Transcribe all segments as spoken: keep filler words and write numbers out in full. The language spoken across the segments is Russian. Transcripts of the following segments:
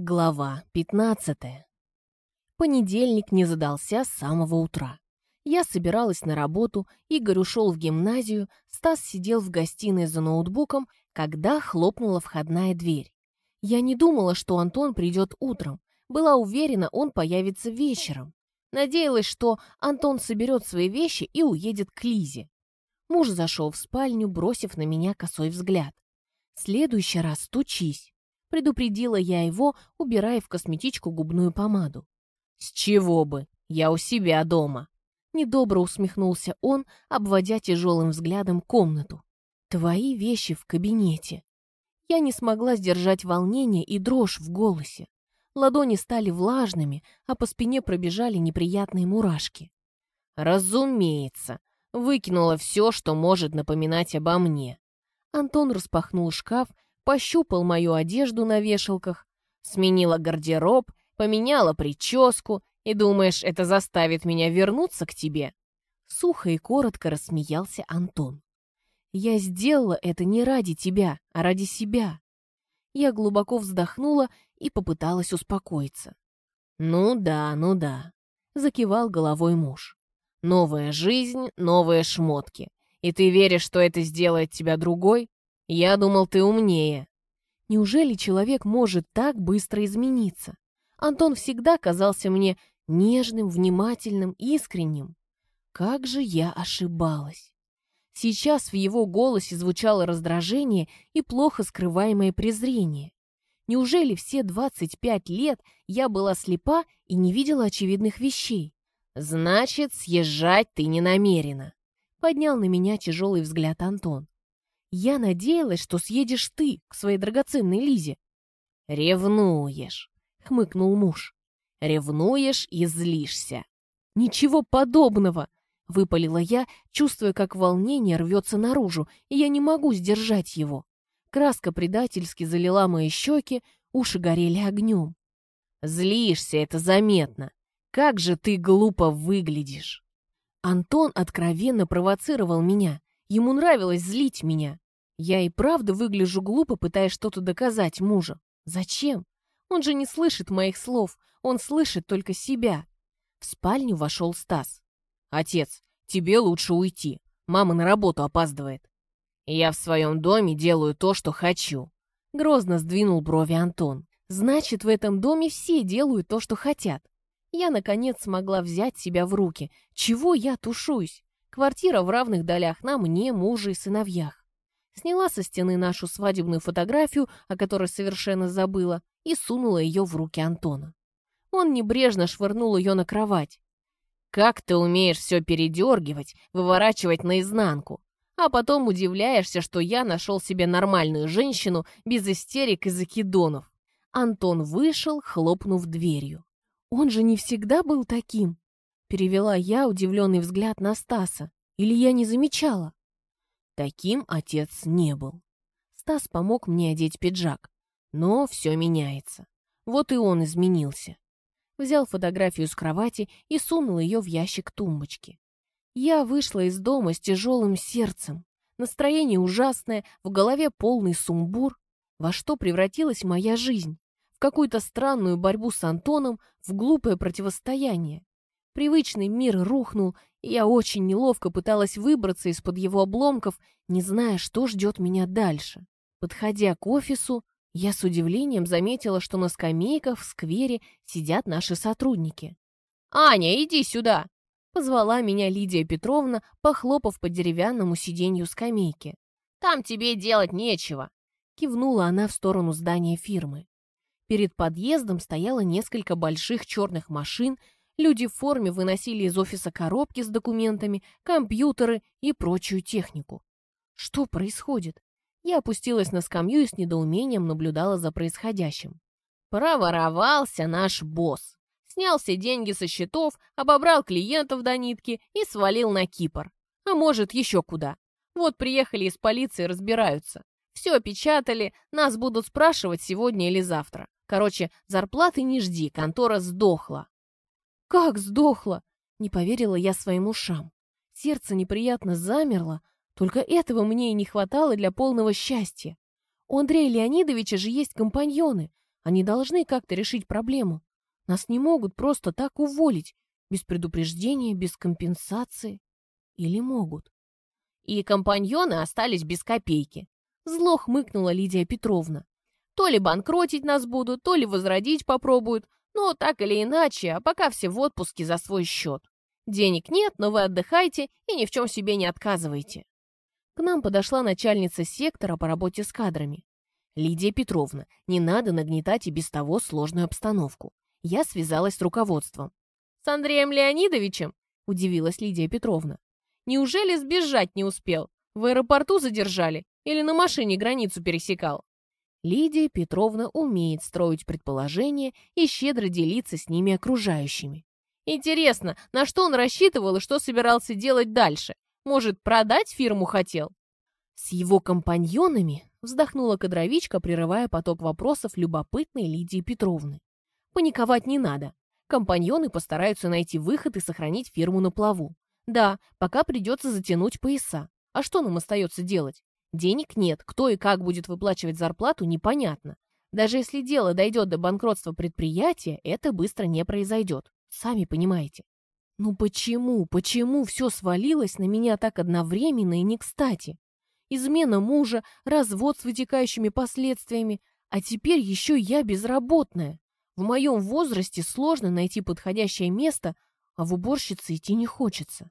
Глава пятнадцатая. Понедельник не задался с самого утра. Я собиралась на работу, Игорь ушел в гимназию, Стас сидел в гостиной за ноутбуком, когда хлопнула входная дверь. Я не думала, что Антон придет утром. Была уверена, он появится вечером. Надеялась, что Антон соберет свои вещи и уедет к Лизе. Муж зашел в спальню, бросив на меня косой взгляд. «В следующий раз стучись», — предупредила я его, убирая в косметичку губную помаду. «С чего бы? Я у себя дома». Недобро усмехнулся он, обводя тяжелым взглядом комнату. «Твои вещи в кабинете». Я не смогла сдержать волнение и дрожь в голосе. Ладони стали влажными, а по спине пробежали неприятные мурашки. «Разумеется, выкинула все, что может напоминать обо мне». Антон распахнул шкаф, пощупал мою одежду на вешалках, сменила гардероб, поменяла прическу, и думаешь, это заставит меня вернуться к тебе?» Сухо и коротко рассмеялся Антон. «Я сделала это не ради тебя, а ради себя». Я глубоко вздохнула и попыталась успокоиться. «Ну да, ну да», — закивал головой муж. «Новая жизнь, новые шмотки. И ты веришь, что это сделает тебя другой? Я думал, ты умнее». Неужели человек может так быстро измениться? Антон всегда казался мне нежным, внимательным, искренним. Как же я ошибалась. Сейчас в его голосе звучало раздражение и плохо скрываемое презрение. Неужели все двадцать пять лет я была слепа и не видела очевидных вещей? «Значит, съезжать ты не намерена», — поднял на меня тяжелый взгляд Антон. «Я надеялась, что съедешь ты к своей драгоценной Лизе». «Ревнуешь», — хмыкнул муж. «Ревнуешь и злишься». «Ничего подобного», — выпалила я, чувствуя, как волнение рвется наружу, и я не могу сдержать его. Краска предательски залила мои щеки, уши горели огнем. «Злишься, это заметно. Как же ты глупо выглядишь!» Антон откровенно провоцировал меня. Ему нравилось злить меня. Я и правда выгляжу глупо, пытаясь что-то доказать мужу. Зачем? Он же не слышит моих слов, он слышит только себя. В спальню вошел Стас. «Отец, тебе лучше уйти. Мама на работу опаздывает». «Я в своем доме делаю то, что хочу», — грозно сдвинул брови Антон. «Значит, в этом доме все делают то, что хотят». Я, наконец, смогла взять себя в руки. Чего я тушуюсь? Квартира в равных долях на мне, муже и сыновьях. Сняла со стены нашу свадебную фотографию, о которой совершенно забыла, и сунула ее в руки Антона. Он небрежно швырнул ее на кровать. «Как ты умеешь все передергивать, выворачивать наизнанку, а потом удивляешься, что я нашел себе нормальную женщину без истерик и закидонов». Антон вышел, хлопнув дверью. «Он же не всегда был таким», — перевела я удивленный взгляд на Стаса. «Или я не замечала?» Таким отец не был. Стас помог мне одеть пиджак. Но все меняется. Вот и он изменился. Взял фотографию с кровати и сунул ее в ящик тумбочки. Я вышла из дома с тяжелым сердцем. Настроение ужасное, в голове полный сумбур. Во что превратилась моя жизнь? В какую-то странную борьбу с Антоном, в глупое противостояние. Привычный мир рухнул, и я очень неловко пыталась выбраться из-под его обломков, не зная, что ждет меня дальше. Подходя к офису, я с удивлением заметила, что на скамейках в сквере сидят наши сотрудники. «Аня, иди сюда!» — позвала меня Лидия Петровна, похлопав по деревянному сиденью скамейки. «Там тебе делать нечего!» — кивнула она в сторону здания фирмы. Перед подъездом стояло несколько больших черных машин, люди в форме выносили из офиса коробки с документами, компьютеры и прочую технику. Что происходит? Я опустилась на скамью и с недоумением наблюдала за происходящим. Проворовался наш босс. Снял все деньги со счетов, обобрал клиентов до нитки и свалил на Кипр. А может, еще куда. Вот приехали из полиции, разбираются. Все опечатали, нас будут спрашивать сегодня или завтра. Короче, зарплаты не жди, контора сдохла. «Как сдохла?» — не поверила я своим ушам. Сердце неприятно замерло, только этого мне и не хватало для полного счастья. У Андрея Леонидовича же есть компаньоны. Они должны как-то решить проблему. Нас не могут просто так уволить, без предупреждения, без компенсации. Или могут? И компаньоны остались без копейки. Зло хмыкнула Лидия Петровна. То ли банкротить нас будут, то ли возродить попробуют, но так или иначе, а пока все в отпуске за свой счет. Денег нет, но вы отдыхайте и ни в чем себе не отказывайте. К нам подошла начальница сектора по работе с кадрами. «Лидия Петровна, не надо нагнетать и без того сложную обстановку». Я связалась с руководством. «С Андреем Леонидовичем?» – удивилась Лидия Петровна. «Неужели сбежать не успел? В аэропорту задержали? Или на машине границу пересекал?» Лидия Петровна умеет строить предположения и щедро делиться с ними окружающими. «Интересно, на что он рассчитывал и что собирался делать дальше? Может, продать фирму хотел?» «С его компаньонами», — вздохнула кадровичка, прерывая поток вопросов любопытной Лидии Петровны. «Паниковать не надо. Компаньоны постараются найти выход и сохранить фирму на плаву. Да, пока придется затянуть пояса. А что нам остается делать? Денег нет, кто и как будет выплачивать зарплату, непонятно. Даже если дело дойдет до банкротства предприятия, это быстро не произойдет. Сами понимаете. Ну почему, почему все свалилось на меня так одновременно и не кстати? Измена мужа, развод с вытекающими последствиями, а теперь еще я безработная. В моем возрасте сложно найти подходящее место, а в уборщице идти не хочется.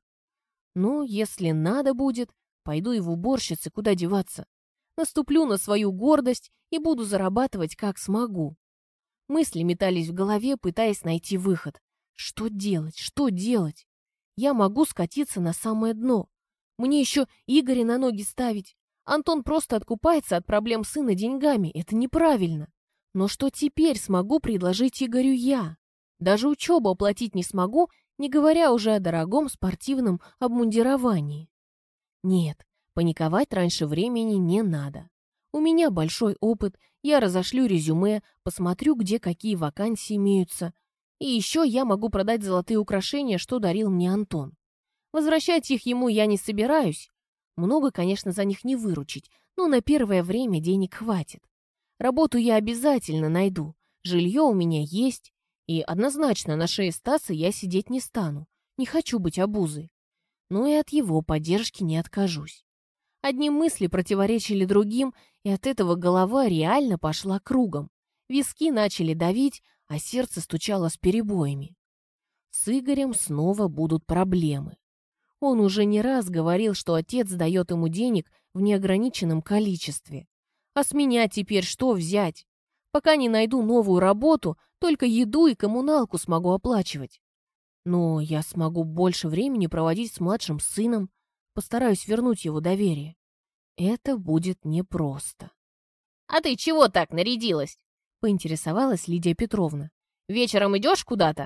Ну, если надо будет, пойду и в уборщице, куда деваться. Наступлю на свою гордость и буду зарабатывать как смогу. Мысли метались в голове, пытаясь найти выход. Что делать? Что делать? Я могу скатиться на самое дно. Мне еще Игоря на ноги ставить. Антон просто откупается от проблем сына деньгами. Это неправильно. Но что теперь смогу предложить Игорю я? Даже учебу оплатить не смогу, не говоря уже о дорогом спортивном обмундировании. Нет, паниковать раньше времени не надо. У меня большой опыт, я разошлю резюме, посмотрю, где какие вакансии имеются. И еще я могу продать золотые украшения, что дарил мне Антон. Возвращать их ему я не собираюсь. Много, конечно, за них не выручить, но на первое время денег хватит. Работу я обязательно найду, жилье у меня есть, и однозначно на шее Стаса я сидеть не стану, не хочу быть обузой. Но и от его поддержки не откажусь. Одни мысли противоречили другим, и от этого голова реально пошла кругом. Виски начали давить, а сердце стучало с перебоями. С Игорем снова будут проблемы. Он уже не раз говорил, что отец дает ему денег в неограниченном количестве. А с меня теперь что взять? Пока не найду новую работу, только еду и коммуналку смогу оплачивать. Но я смогу больше времени проводить с младшим сыном, постараюсь вернуть его доверие. Это будет непросто. «А ты чего так нарядилась?» — поинтересовалась Лидия Петровна. «Вечером идешь куда-то?»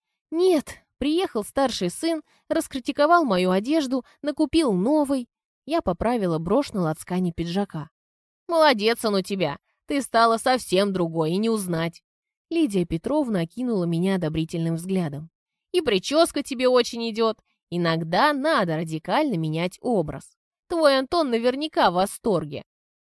«Нет, приехал старший сын, раскритиковал мою одежду, накупил новой». Я поправила брошь на лацкане пиджака. «Молодец он у тебя, ты стала совсем другой и не узнать». Лидия Петровна окинула меня одобрительным взглядом. «И прическа тебе очень идет. Иногда надо радикально менять образ. Твой Антон наверняка в восторге».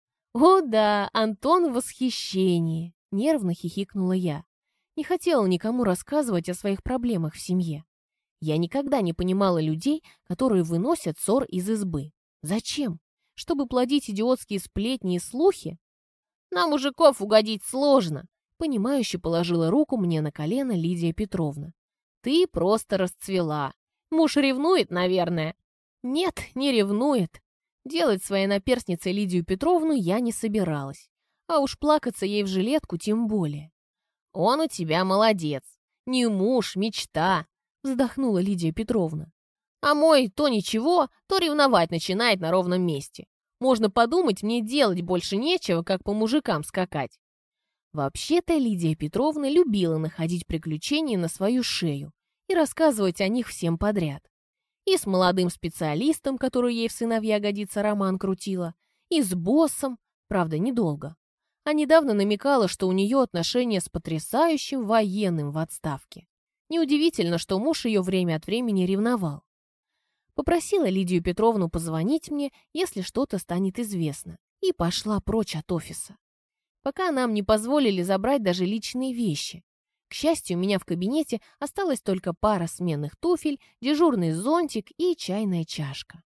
«О да, Антон в восхищении», — нервно хихикнула я. Не хотела никому рассказывать о своих проблемах в семье. Я никогда не понимала людей, которые выносят ссор из избы. Зачем? Чтобы плодить идиотские сплетни и слухи? «На мужиков угодить сложно», — понимающе положила руку мне на колено Лидия Петровна. «Ты просто расцвела. Муж ревнует, наверное». «Нет, не ревнует». Делать своей наперстницей Лидию Петровну я не собиралась. А уж плакаться ей в жилетку тем более. «Он у тебя молодец. Не муж, мечта», — вздохнула Лидия Петровна. «А мой то ничего, то ревновать начинает на ровном месте. Можно подумать, мне делать больше нечего, как по мужикам скакать». Вообще-то Лидия Петровна любила находить приключения на свою шею и рассказывать о них всем подряд. И с молодым специалистом, который ей в сыновья годится, роман крутила, и с боссом, правда, недолго. А недавно намекала, что у нее отношения с потрясающим военным в отставке. Неудивительно, что муж ее время от времени ревновал. Попросила Лидию Петровну позвонить мне, если что-то станет известно, и пошла прочь от офиса. пока нам не позволили забрать даже личные вещи. К счастью, у меня в кабинете осталась только пара сменных туфель, дежурный зонтик и чайная чашка.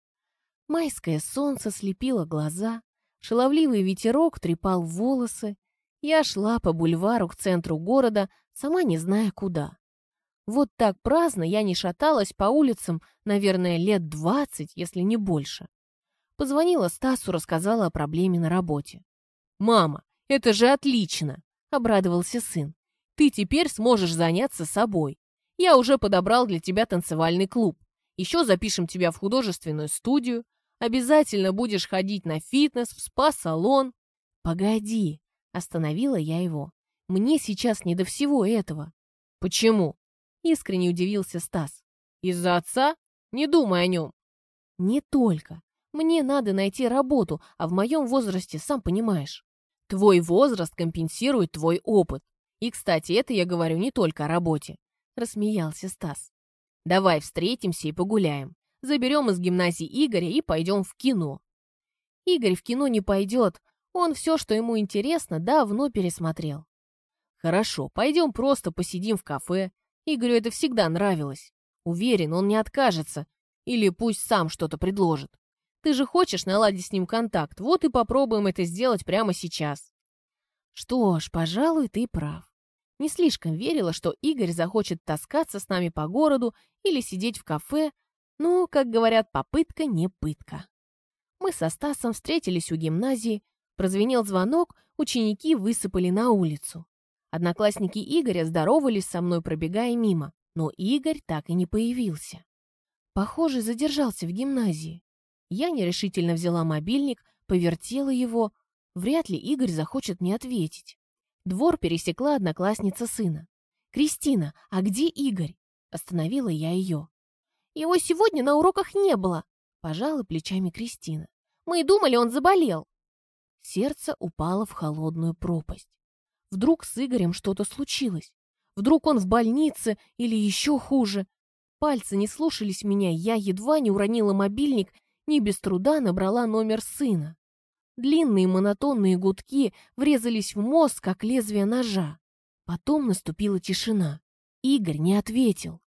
Майское солнце слепило глаза, шаловливый ветерок трепал волосы. Я шла по бульвару к центру города, сама не зная куда. Вот так праздно я не шаталась по улицам, наверное, лет двадцать, если не больше. Позвонила Стасу, рассказала о проблеме на работе. «Мама, это же отлично!» — обрадовался сын. «Ты теперь сможешь заняться собой. Я уже подобрал для тебя танцевальный клуб. Еще запишем тебя в художественную студию. Обязательно будешь ходить на фитнес, в спа-салон». «Погоди!» — остановила я его. «Мне сейчас не до всего этого». «Почему?» — искренне удивился Стас. «Из-за отца? Не думай о нем». «Не только. Мне надо найти работу, а в моем возрасте, сам понимаешь. Твой возраст компенсирует твой опыт. И, кстати, это я говорю не только о работе», — рассмеялся Стас. «Давай встретимся и погуляем. Заберем из гимназии Игоря и пойдем в кино». Игорь в кино не пойдет. Он все, что ему интересно, давно пересмотрел. «Хорошо, пойдем просто посидим в кафе. Игорю это всегда нравилось. Уверен, он не откажется. Или пусть сам что-то предложит. Ты же хочешь наладить с ним контакт, вот и попробуем это сделать прямо сейчас». Что ж, пожалуй, ты прав. Не слишком верила, что Игорь захочет таскаться с нами по городу или сидеть в кафе. Ну, как говорят, попытка не пытка. Мы со Стасом встретились у гимназии, прозвенел звонок, ученики высыпали на улицу. Одноклассники Игоря здоровались со мной, пробегая мимо, но Игорь так и не появился. Похоже, задержался в гимназии. Я нерешительно взяла мобильник, повертела его. Вряд ли Игорь захочет мне ответить. Двор пересекла одноклассница сына. «Кристина, а где Игорь?» Остановила я ее. «Его сегодня на уроках не было», — пожала плечами Кристина. «Мы и думали, он заболел». Сердце упало в холодную пропасть. Вдруг с Игорем что-то случилось? Вдруг он в больнице или еще хуже? Пальцы не слушались меня, я едва не уронила мобильник, не без труда набрала номер сына. Длинные монотонные гудки врезались в мозг, как лезвие ножа. Потом наступила тишина. Игорь не ответил.